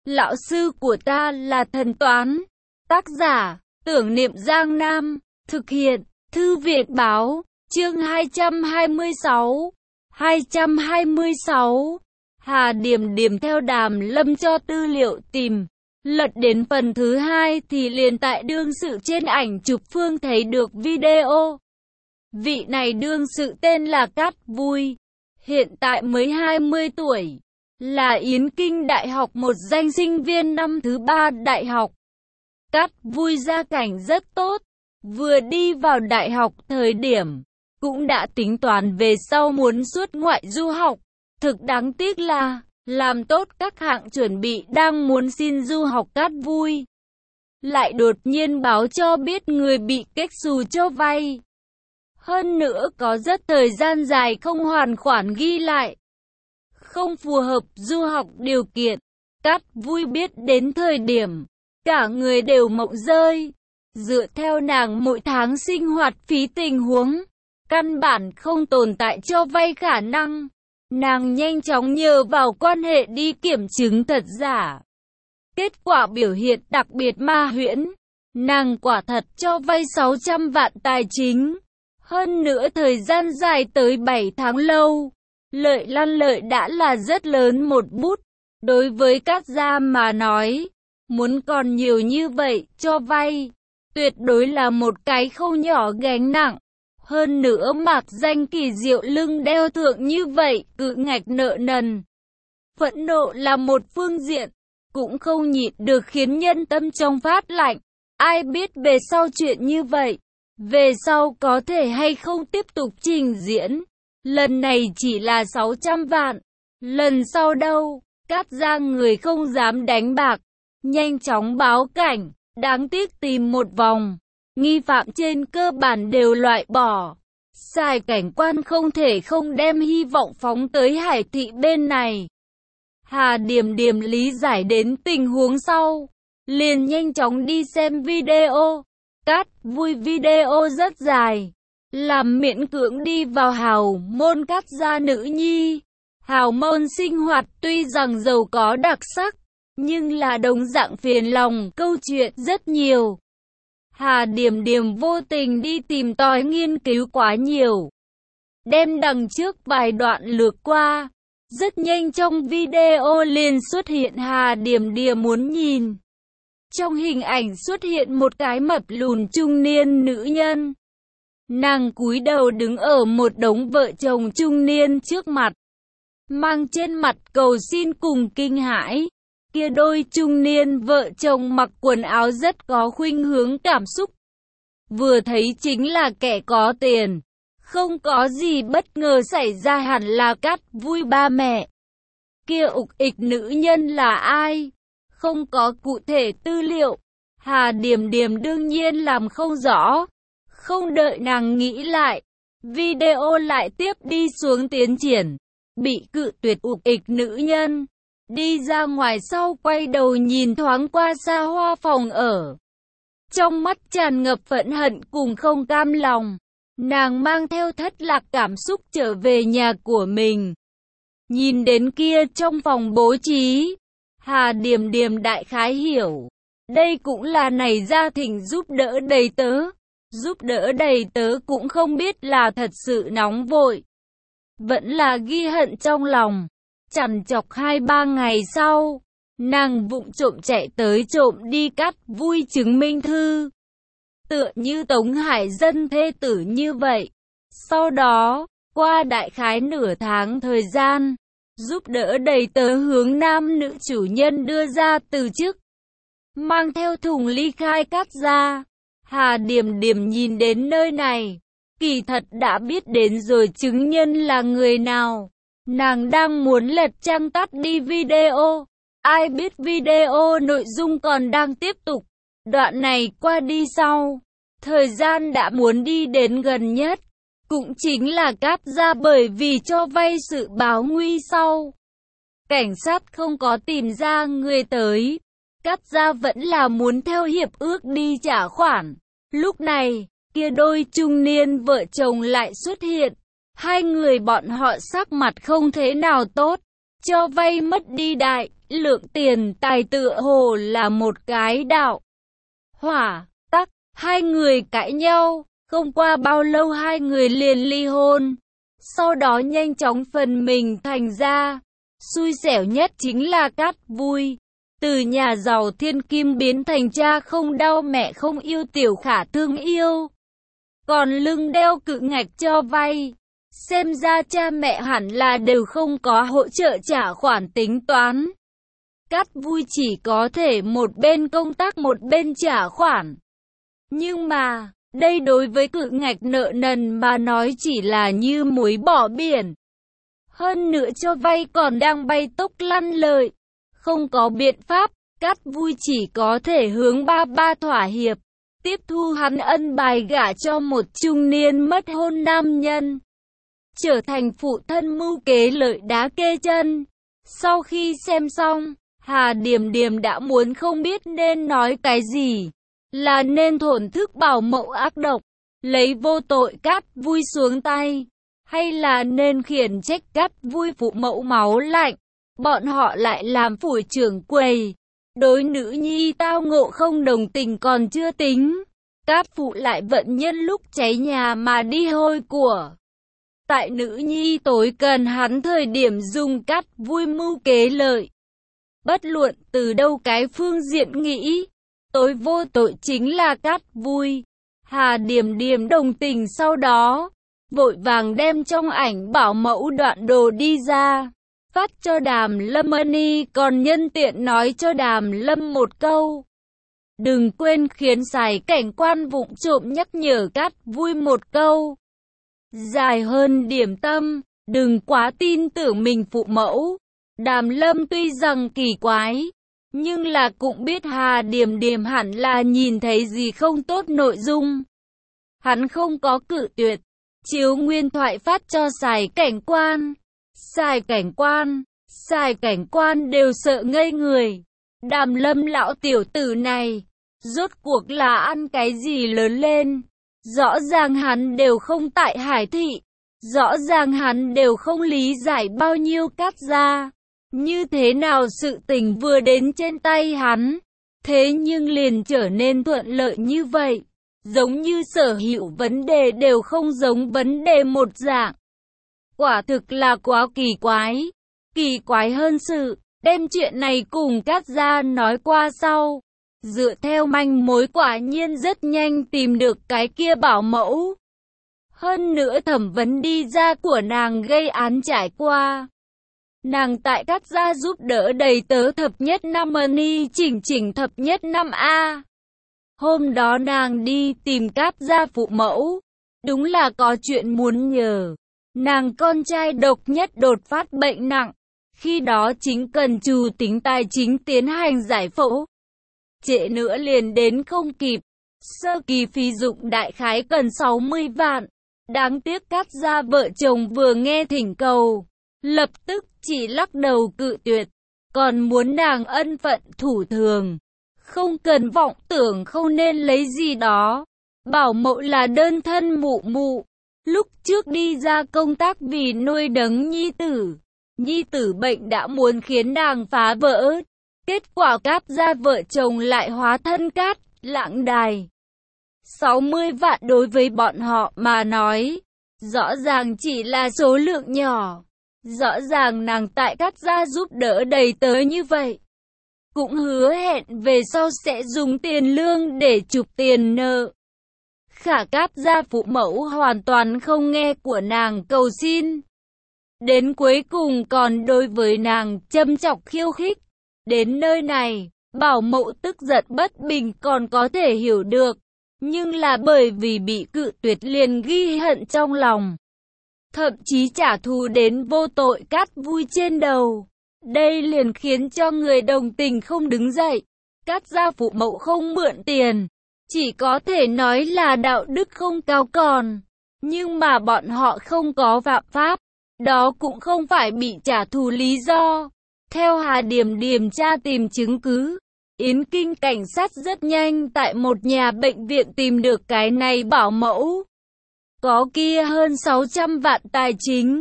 Lão sư của ta là thần toán. Tác giả, Tưởng Niệm Giang Nam. Thực hiện, Thư viện Báo. Chương 226. 226. Hà Điềm Điềm theo Đàm Lâm cho tư liệu tìm. Lật đến phần thứ 2 thì liền tại đương sự trên ảnh chụp Phương thấy được video. Vị này đương sự tên là Cát Vui, hiện tại mới 20 tuổi, là Yến Kinh Đại học một danh sinh viên năm thứ 3 đại học. Cát Vui gia cảnh rất tốt, vừa đi vào đại học thời điểm, cũng đã tính toán về sau muốn xuất ngoại du học. Thực đáng tiếc là, làm tốt các hạng chuẩn bị đang muốn xin du học Cát Vui, lại đột nhiên báo cho biết người bị kết xù cho vay. Hơn nữa có rất thời gian dài không hoàn khoản ghi lại, không phù hợp du học điều kiện. Cát Vui biết đến thời điểm, cả người đều mộng rơi. Dựa theo nàng mỗi tháng sinh hoạt phí tình huống, căn bản không tồn tại cho vay khả năng. Nàng nhanh chóng nhờ vào quan hệ đi kiểm chứng thật giả. Kết quả biểu hiện đặc biệt ma huyễn. Nàng quả thật cho vay 600 vạn tài chính. Hơn nữa thời gian dài tới 7 tháng lâu. Lợi lăn lợi đã là rất lớn một bút. Đối với các gia mà nói, muốn còn nhiều như vậy cho vay, tuyệt đối là một cái không nhỏ gánh nặng. Hơn nữa mạc danh kỳ diệu lưng đeo thượng như vậy, cự ngạch nợ nần. Phẫn nộ là một phương diện, cũng không nhịn được khiến nhân tâm trong phát lạnh. Ai biết về sau chuyện như vậy, về sau có thể hay không tiếp tục trình diễn. Lần này chỉ là 600 vạn, lần sau đâu, Cát gia người không dám đánh bạc, nhanh chóng báo cảnh, đáng tiếc tìm một vòng. Nghi phạm trên cơ bản đều loại bỏ. Sài cảnh quan không thể không đem hy vọng phóng tới Hải thị bên này. Hà Điềm Điềm lý giải đến tình huống sau, liền nhanh chóng đi xem video. Cát Vui video rất dài, làm miễn cưỡng đi vào hào môn Cát gia nữ nhi. Hào môn sinh hoạt tuy rằng giàu có đặc sắc, nhưng là đồng dạng phiền lòng, câu chuyện rất nhiều. Hà Điềm Điềm vô tình đi tìm tòi nghiên cứu quá nhiều, đem đằng trước vài đoạn lược qua. Rất nhanh trong video liền xuất hiện Hà Điềm Điềm muốn nhìn. Trong hình ảnh xuất hiện một cái mập lùn trung niên nữ nhân. Nàng cúi đầu đứng ở một đống vợ chồng trung niên trước mặt, mang trên mặt cầu xin cùng kinh hãi. Kia đôi trung niên vợ chồng mặc quần áo rất có khuynh hướng cảm xúc. Vừa thấy chính là kẻ có tiền. Không có gì bất ngờ xảy ra, hẳn là Cát Vui ba mẹ. Kia ục ịch nữ nhân là ai? Không có cụ thể tư liệu. Hà Điềm Điềm đương nhiên làm không rõ. Không đợi nàng nghĩ lại, video lại tiếp đi xuống tiến triển. Bị cự tuyệt ục ịch nữ nhân. Đi ra ngoài sau quay đầu nhìn thoáng qua xa hoa phòng ở. Trong mắt tràn ngập phẫn hận cùng không cam lòng. Nàng mang theo thất lạc cảm xúc trở về nhà của mình. Nhìn đến kia trong phòng bố trí, Hà Điềm Điềm đại khái hiểu. Đây cũng là này gia thỉnh giúp đỡ đầy tớ. Giúp đỡ đầy tớ cũng không biết là thật sự nóng vội, vẫn là ghi hận trong lòng. Chằn chọc 2-3 ngày sau, nàng vụng trộm chạy tới trộm đi Cát Vui chứng minh thư. Tựa như Tống Hải Dân thê tử như vậy. Sau đó, qua đại khái nửa tháng thời gian, giúp đỡ đầy tớ hướng nam nữ chủ nhân đưa ra từ chức, mang theo thùng ly khai Cát gia. Hà Điềm Điềm nhìn đến nơi này, kỳ thật đã biết đến rồi chứng nhân là người nào. Nàng đang muốn lật trang tắt đi video, ai biết video nội dung còn đang tiếp tục. Đoạn này qua đi sau, thời gian đã muốn đi đến gần nhất, cũng chính là Cát gia bởi vì cho vay sự báo nguy sau. Cảnh sát không có tìm ra người tới, Cát gia vẫn là muốn theo hiệp ước đi trả khoản. Lúc này, kia đôi trung niên vợ chồng lại xuất hiện. Hai người bọn họ sắc mặt không thế nào tốt, cho vay mất đi đại lượng tiền tài tựa hồ là một cái đạo. Hỏa tắc, hai người cãi nhau, không qua bao lâu hai người liền ly hôn. Sau đó nhanh chóng phần mình thành ra. Xui xẻo nhất chính là Cát Vui. Từ nhà giàu thiên kim biến thành cha không đau mẹ không yêu tiểu khả thương yêu. Còn lưng đeo cự ngạch cho vay. Xem ra cha mẹ hẳn là đều không có hỗ trợ trả khoản tính toán. Cát Vui chỉ có thể một bên công tác một bên trả khoản. Nhưng mà, đây đối với cự ngạch nợ nần mà nói chỉ là như muối bỏ biển. Hơn nữa cho vay còn đang bay tốc lăn lợi. Không có biện pháp, Cát Vui chỉ có thể hướng ba ba thỏa hiệp. Tiếp thu hắn ân bài gả cho một trung niên mất hôn nam nhân. Trở thành phụ thân mưu kế lợi đá kê chân. Sau khi xem xong, Hà Điềm Điềm đã muốn không biết nên nói cái gì. Là nên thổn thức bảo mẫu ác độc, lấy vô tội Cát Vui xuống tay. Hay là nên khiển trách Cát Vui phụ mẫu máu lạnh. Bọn họ lại làm phủi trưởng quầy. Đối nữ nhi tao ngộ không đồng tình còn chưa tính. Cát phụ lại vận nhân lúc cháy nhà mà đi hôi của. Tại nữ nhi tối cần hắn thời điểm dùng Cát Vui mưu kế lợi. Bất luận từ đâu cái phương diện nghĩ, tối vô tội chính là Cát Vui. Hà Điềm Điềm đồng tình sau đó, vội vàng đem trong ảnh bảo mẫu đoạn đồ đi ra. Phát cho Đàm Lâm Ân còn nhân tiện nói cho Đàm Lâm một câu. Đừng quên khiến Sài Cảnh Quan vụng trộm nhắc nhở Cát Vui một câu. Dài hơn điểm tâm, đừng quá tin tưởng mình phụ mẫu. Đàm Lâm tuy rằng kỳ quái, nhưng là cũng biết Hà Điềm Điềm hẳn là nhìn thấy gì không tốt nội dung. Hắn không có cự tuyệt, chiếu nguyên thoại phát cho Sài Cảnh Quan. Sài Cảnh Quan đều sợ ngây người. Đàm Lâm lão tiểu tử này, rốt cuộc là ăn cái gì lớn lên. Rõ ràng hắn đều không tại Hải Thị. Rõ ràng hắn đều không lý giải bao nhiêu Cát gia. Như thế nào sự tình vừa đến trên tay hắn, thế nhưng liền trở nên thuận lợi như vậy. Giống như sở hữu vấn đề đều không giống vấn đề một dạng. Quả thực là quá kỳ quái. Kỳ quái hơn sự, đem chuyện này cùng Cát gia nói qua sau. Dựa theo manh mối quả nhiên rất nhanh tìm được cái kia bảo mẫu. Hơn nữa thẩm vấn đi ra của nàng gây án trải qua. Nàng tại Cát gia giúp đỡ đầy tớ thập nhất năm ni chỉnh thập nhất năm A. Hôm đó nàng đi tìm Cát gia phụ mẫu. Đúng là có chuyện muốn nhờ. Nàng con trai độc nhất đột phát bệnh nặng. Khi đó chính cần chủ tính tài chính tiến hành giải phẫu. Trễ nữa liền đến không kịp. Sơ kỳ phí dụng đại khái cần 60 vạn. Đáng tiếc Cát gia vợ chồng vừa nghe thỉnh cầu, lập tức chỉ lắc đầu cự tuyệt. Còn muốn nàng ân phận thủ thường. Không cần vọng tưởng không nên lấy gì đó. Bảo mẫu là đơn thân mụ mụ. Lúc trước đi ra công tác vì nuôi nấng nhi tử. Nhi tử bệnh đã muốn khiến nàng phá vỡ. Kết quả Cát gia vợ chồng lại hóa thân cát, lạng đài. 60 vạn đối với bọn họ mà nói, rõ ràng chỉ là số lượng nhỏ. Rõ ràng nàng tại Cát gia giúp đỡ đầy tớ như vậy. Cũng hứa hẹn về sau sẽ dùng tiền lương để chụp tiền nợ. Khả Cát gia phụ mẫu hoàn toàn không nghe của nàng cầu xin. Đến cuối cùng còn đối với nàng châm chọc khiêu khích. Đến nơi này, bảo mẫu tức giận bất bình còn có thể hiểu được. Nhưng là bởi vì bị cự tuyệt liền ghi hận trong lòng. Thậm chí trả thù đến vô tội Cát Vui trên đầu. Đây liền khiến cho người đồng tình không đứng dậy. Cát gia phụ mẫu không mượn tiền. Chỉ có thể nói là đạo đức không cao còn. Nhưng mà bọn họ không có phạm pháp. Đó cũng không phải bị trả thù lý do. Theo Hà Điềm Điềm tra tìm chứng cứ, Yến Kinh cảnh sát rất nhanh tại một nhà bệnh viện tìm được cái này bảo mẫu. Có kia hơn 600 vạn tài chính.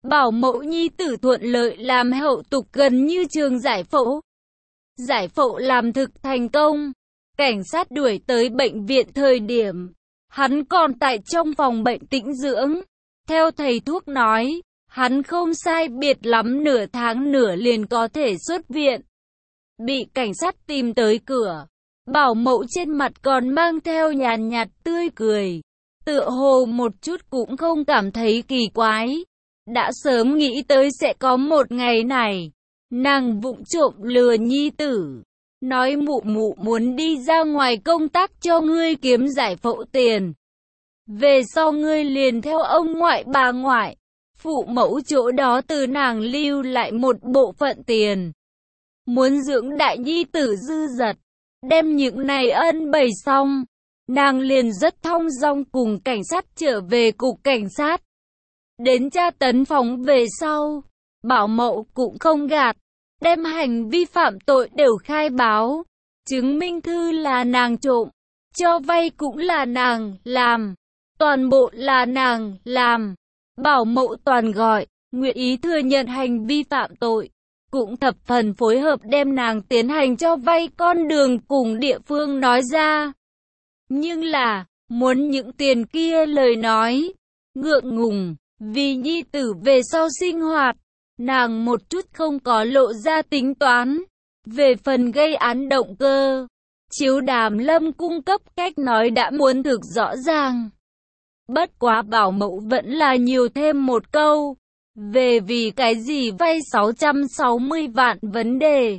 bảo mẫu nhi tử thuận lợi làm hậu tục gần như trường giải phẫu. Giải phẫu làm thực thành công. Cảnh sát đuổi tới bệnh viện thời điểm hắn còn tại trong phòng bệnh tĩnh dưỡng. Theo thầy thuốc nói, hắn không sai biệt lắm nửa tháng nữa liền có thể xuất viện. Bị cảnh sát tìm tới cửa, bảo mẫu trên mặt còn mang theo nhàn nhạt tươi cười, tựa hồ một chút cũng không cảm thấy kỳ quái. Đã sớm nghĩ tới sẽ có một ngày này. Nàng vụng trộm lừa nhi tử, nói mụ mụ muốn đi ra ngoài công tác cho ngươi kiếm giải phẫu tiền. Về sau ngươi liền theo ông ngoại bà ngoại, phụ mẫu chỗ đó từ nàng lưu lại một bộ phận tiền. Muốn dưỡng đại nhi tử dư dật, đem những này ân bày xong, nàng liền rất thong dong cùng cảnh sát trở về cục cảnh sát. Đến tra tấn phòng về sau, bảo mẫu cũng không gạt, đem hành vi phạm tội đều khai báo, chứng minh thư là nàng trộm, cho vay cũng là nàng làm, toàn bộ là nàng làm. Bảo mẫu toàn gọi, nguyện ý thừa nhận hành vi phạm tội, cũng thập phần phối hợp đem nàng tiến hành cho vay con đường cùng địa phương nói ra. Nhưng là, muốn những tiền kia lời nói, ngượng ngùng, vì nhi tử về sau sinh hoạt, nàng một chút không có lộ ra tính toán. Về phần gây án động cơ, Chiếu Đàm Lâm cung cấp cách nói đã muốn thực rõ ràng. Bất quá bảo mẫu vẫn là nhiều thêm một câu, về vì cái gì vay 660 vạn vấn đề.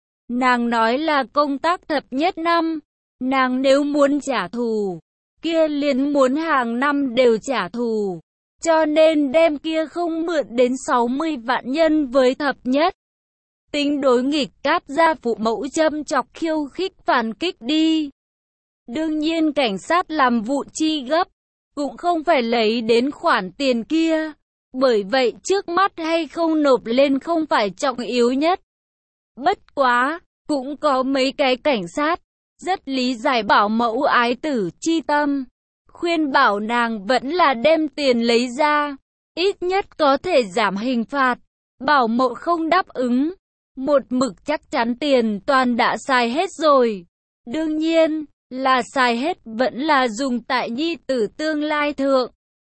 Nàng nói là công tác thập nhất năm, nàng nếu muốn trả thù, kia liền muốn hàng năm đều trả thù, cho nên đem kia không mượn đến 60 vạn nhân với thập nhất. Tính đối nghịch Cáp gia phụ mẫu châm chọc khiêu khích phản kích đi. Đương nhiên cảnh sát làm vụ chi gấp, cũng không phải lấy đến khoản tiền kia, bởi vậy trước mắt hay không nộp lên không phải trọng yếu nhất. Bất quá, cũng có mấy cái cảnh sát, rất lý giải bảo mẫu ái tử chi tâm, khuyên bảo nàng vẫn là đem tiền lấy ra, ít nhất có thể giảm hình phạt. Bảo mẫu không đáp ứng, một mực chắc chắn tiền toàn đã xài hết rồi. Đương nhiên, là xài hết vẫn là dùng tại nhi tử tương lai thượng.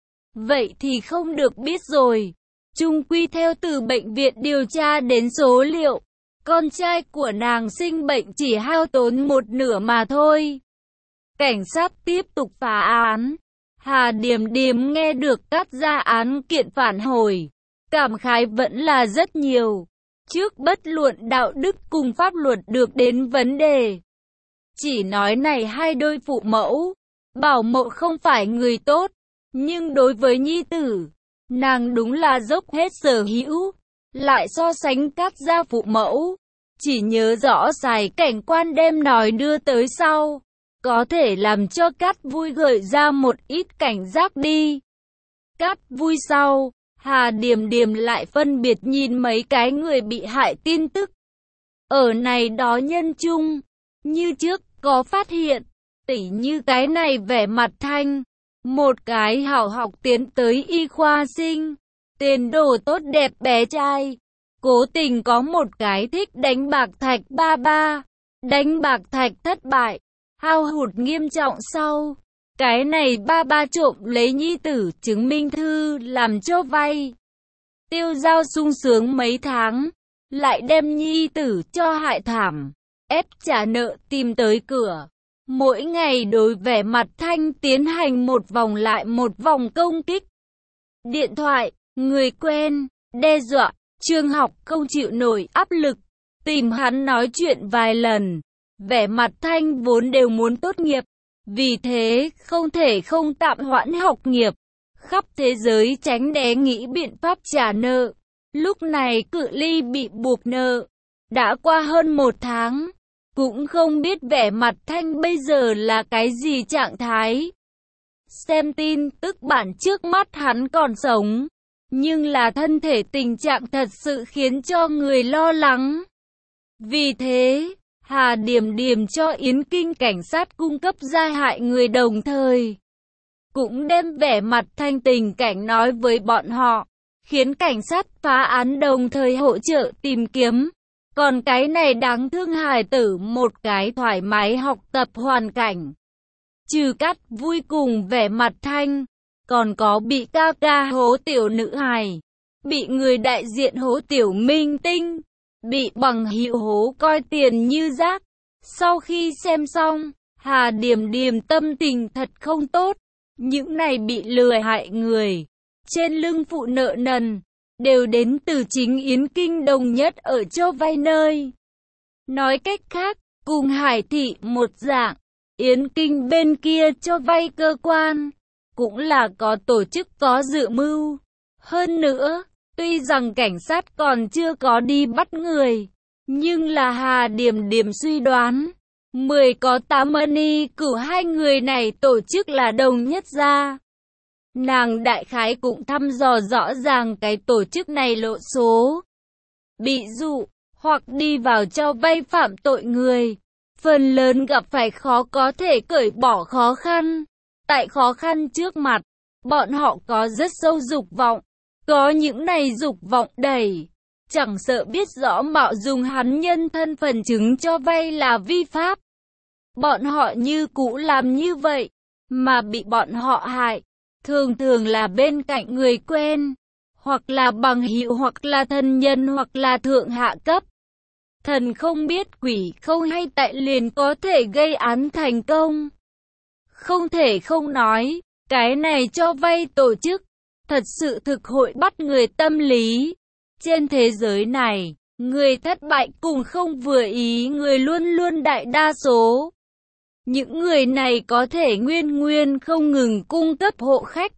Vậy thì không được biết rồi. Chung quy theo từ bệnh viện điều tra đến số liệu, con trai của nàng sinh bệnh chỉ hao tốn một nửa mà thôi. Cảnh sát tiếp tục phá án. Hà Điềm Điềm nghe được các gia án kiện phản hồi, cảm khái vẫn là rất nhiều. Trước bất luận đạo đức cùng pháp luật được đến vấn đề, chỉ nói này hai đôi phụ mẫu, bảo mẫu không phải người tốt, nhưng đối với nhi tử, nàng đúng là dốc hết sở hữu. Lại so sánh các gia phụ mẫu, chỉ nhớ rõ xài cảnh quan đem nói đưa tới sau, có thể làm cho Cát Vui gợi ra một ít cảnh giác đi. Cát Vui sau, Hà Điềm Điềm lại phân biệt nhìn mấy cái người bị hại tin tức. Ở này đó nhân chung, như trước có phát hiện, tỉ như cái này vẻ mặt Thanh, một cái hảo học tiến tới y khoa sinh, tiền đồ tốt đẹp bé trai, cố tình có một cái thích đánh bạc Thạch ba ba, đánh bạc Thạch thất bại, hao hụt nghiêm trọng sau. Cái này ba ba trộm lấy nhi tử chứng minh thư làm cho vay. Tiêu Giao sung sướng mấy tháng, lại đem nhi tử cho hại thảm, ép trả nợ tìm tới cửa. Mỗi ngày đối vẻ mặt Thanh tiến hành một vòng lại một vòng công kích. Điện thoại, người quen, đe dọa, trường học không chịu nổi áp lực, tìm hắn nói chuyện vài lần. Vẻ mặt Thanh vốn đều muốn tốt nghiệp, vì thế không thể không tạm hoãn học nghiệp. Khắp thế giới tránh né nghĩ biện pháp trả nợ. Lúc này cự ly bị buộc nợ, đã qua hơn một tháng, cũng không biết vẻ mặt Thanh bây giờ là cái gì trạng thái. Xem tin tức bản trước mắt hắn còn sống, nhưng là thân thể tình trạng thật sự khiến cho người lo lắng. Vì thế, Hà Điềm Điềm cho Yến Kinh cảnh sát cung cấp gia hại người đồng thời cũng đem vẻ mặt Thanh tình cảnh nói với bọn họ, khiến cảnh sát phá án đồng thời hỗ trợ tìm kiếm. Còn cái này đáng thương hài tử một cái thoải mái học tập hoàn cảnh. Trừ Cát vui cùng vẻ mặt thanh, còn có bị ca ca hố tiểu nữ hài, bị người đại diện hố tiểu minh tinh, bị bằng hữu hố coi tiền như rác. Sau khi xem xong, Hà Điềm Điềm tâm tình thật không tốt. Những này bị lừa hại người, trên lưng phụ nợ nần, đều đến từ chính Yến Kinh đồng nhất ở cho vay nơi. Nói cách khác, cùng Hải Thị một dạng, Yến Kinh bên kia cho vay cơ quan, cũng là có tổ chức có dự mưu. Hơn nữa, tuy rằng cảnh sát còn chưa có đi bắt người, nhưng là Hà Điềm Điềm suy đoán, 10 có 8 Ân Cửu hai người này tổ chức là đồng nhất gia. Nàng đại khái cũng thăm dò rõ ràng cái tổ chức này lộ số. Bị dụ, hoặc đi vào cho vay phạm tội người, phần lớn gặp phải khó có thể cởi bỏ khó khăn. Tại khó khăn trước mặt, bọn họ có rất sâu dục vọng, có những này dục vọng đẩy. Chẳng sợ biết rõ mạo dùng hắn nhân thân phần chứng cho vay là vi pháp. Bọn họ như cũ làm như vậy, mà bị bọn họ hại. Thường thường là bên cạnh người quen, hoặc là bằng hữu hoặc là thân nhân hoặc là thượng hạ cấp. Thần không biết quỷ không hay tại liền có thể gây án thành công. Không thể không nói, cái này cho vay tổ chức, thật sự thực hội bắt người tâm lý. Trên thế giới này, người thất bại cùng không vừa ý người luôn luôn đại đa số. Những người này có thể nguyên không ngừng cung cấp hộ khách,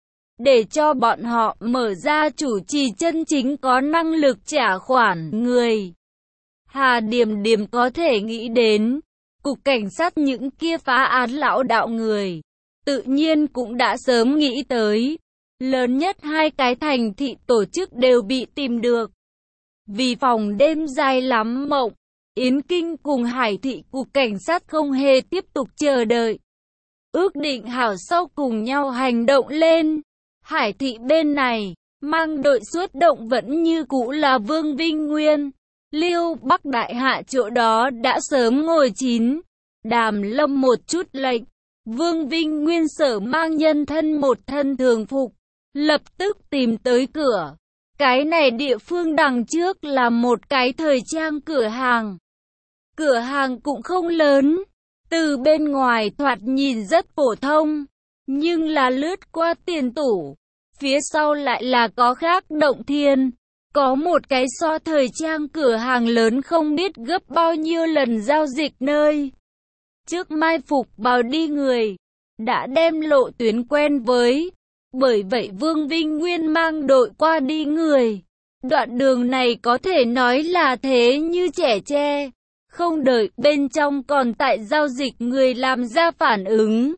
để cho bọn họ mở ra chủ trì chân chính có năng lực trả khoản người. Hà Điềm Điềm có thể nghĩ đến, cục cảnh sát những kia phá án lão đạo người, tự nhiên cũng đã sớm nghĩ tới. Lớn nhất hai cái thành thị tổ chức đều bị tìm được. Vì phòng đêm dài lắm mộng, Yến Kinh cùng Hải Thị cục cảnh sát không hề tiếp tục chờ đợi. Ước định hảo sau cùng nhau hành động lên. Hải Thị bên này, mang đội xuất động vẫn như cũ là Vương Vinh Nguyên. Liêu Bắc Đại Hạ chỗ đó đã sớm ngồi chín. Đàm Lâm một chút lệnh. Vương Vinh Nguyên sở mang nhân thân một thân thường phục, lập tức tìm tới cửa. Cái này địa phương đằng trước là một cái thời trang cửa hàng. Cửa hàng cũng không lớn, từ bên ngoài thoạt nhìn rất phổ thông, nhưng là lướt qua tiền tủ, phía sau lại là có khác động thiên. Có một cái so thời trang cửa hàng lớn không biết gấp bao nhiêu lần giao dịch nơi. Trước mai phục vào đi người, đã đem lộ tuyến quen với. Bởi vậy Vương Vinh Nguyên mang đội qua đi người. Đoạn đường này có thể nói là thế như trẻ tre. Không đợi bên trong còn tại giao dịch người làm ra phản ứng.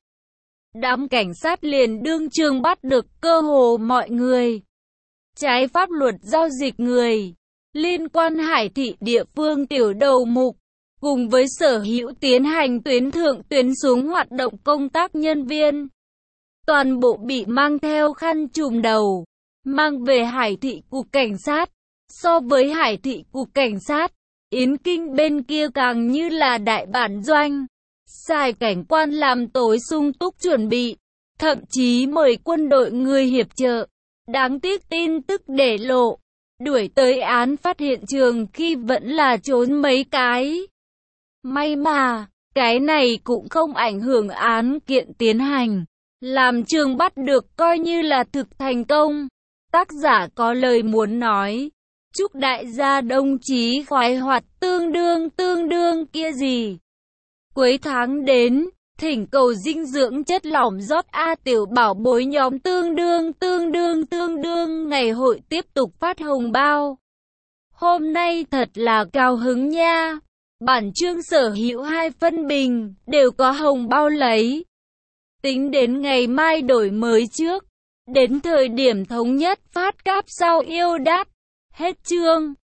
Đám cảnh sát liền đương trường bắt được cơ hồ mọi người. Trái pháp luật giao dịch người. Liên quan Hải Thị địa phương tiểu đầu mục. Cùng với sở hữu tiến hành tuyến thượng tuyến xuống hoạt động công tác nhân viên. Toàn bộ bị mang theo khăn trùm đầu. Mang về Hải Thị cục cảnh sát. So với Hải Thị cục cảnh sát, Yến Kinh bên kia càng như là đại bản doanh. Sai cảnh quan làm tối sung túc chuẩn bị. Thậm chí mời quân đội người hiệp trợ. Đáng tiếc tin tức để lộ. Đuổi tới án phát hiện trường khi vẫn là trốn mấy cái. May mà, cái này cũng không ảnh hưởng án kiện tiến hành. Làm trường bắt được coi như là thực thành công. Tác giả có lời muốn nói. Chúc đại gia đồng chí khoái hoạt tương đương kia gì. Cuối tháng đến, thỉnh cầu dinh dưỡng chất lỏng rót A tiểu bảo bối nhóm tương đương ngày hội tiếp tục phát hồng bao. Hôm nay thật là cao hứng nha. Bản chương sở hữu 2 phân bình, đều có hồng bao lấy. Tính đến ngày mai đổi mới trước, đến thời điểm thống nhất phát cáp sau yêu đát. Hết chương.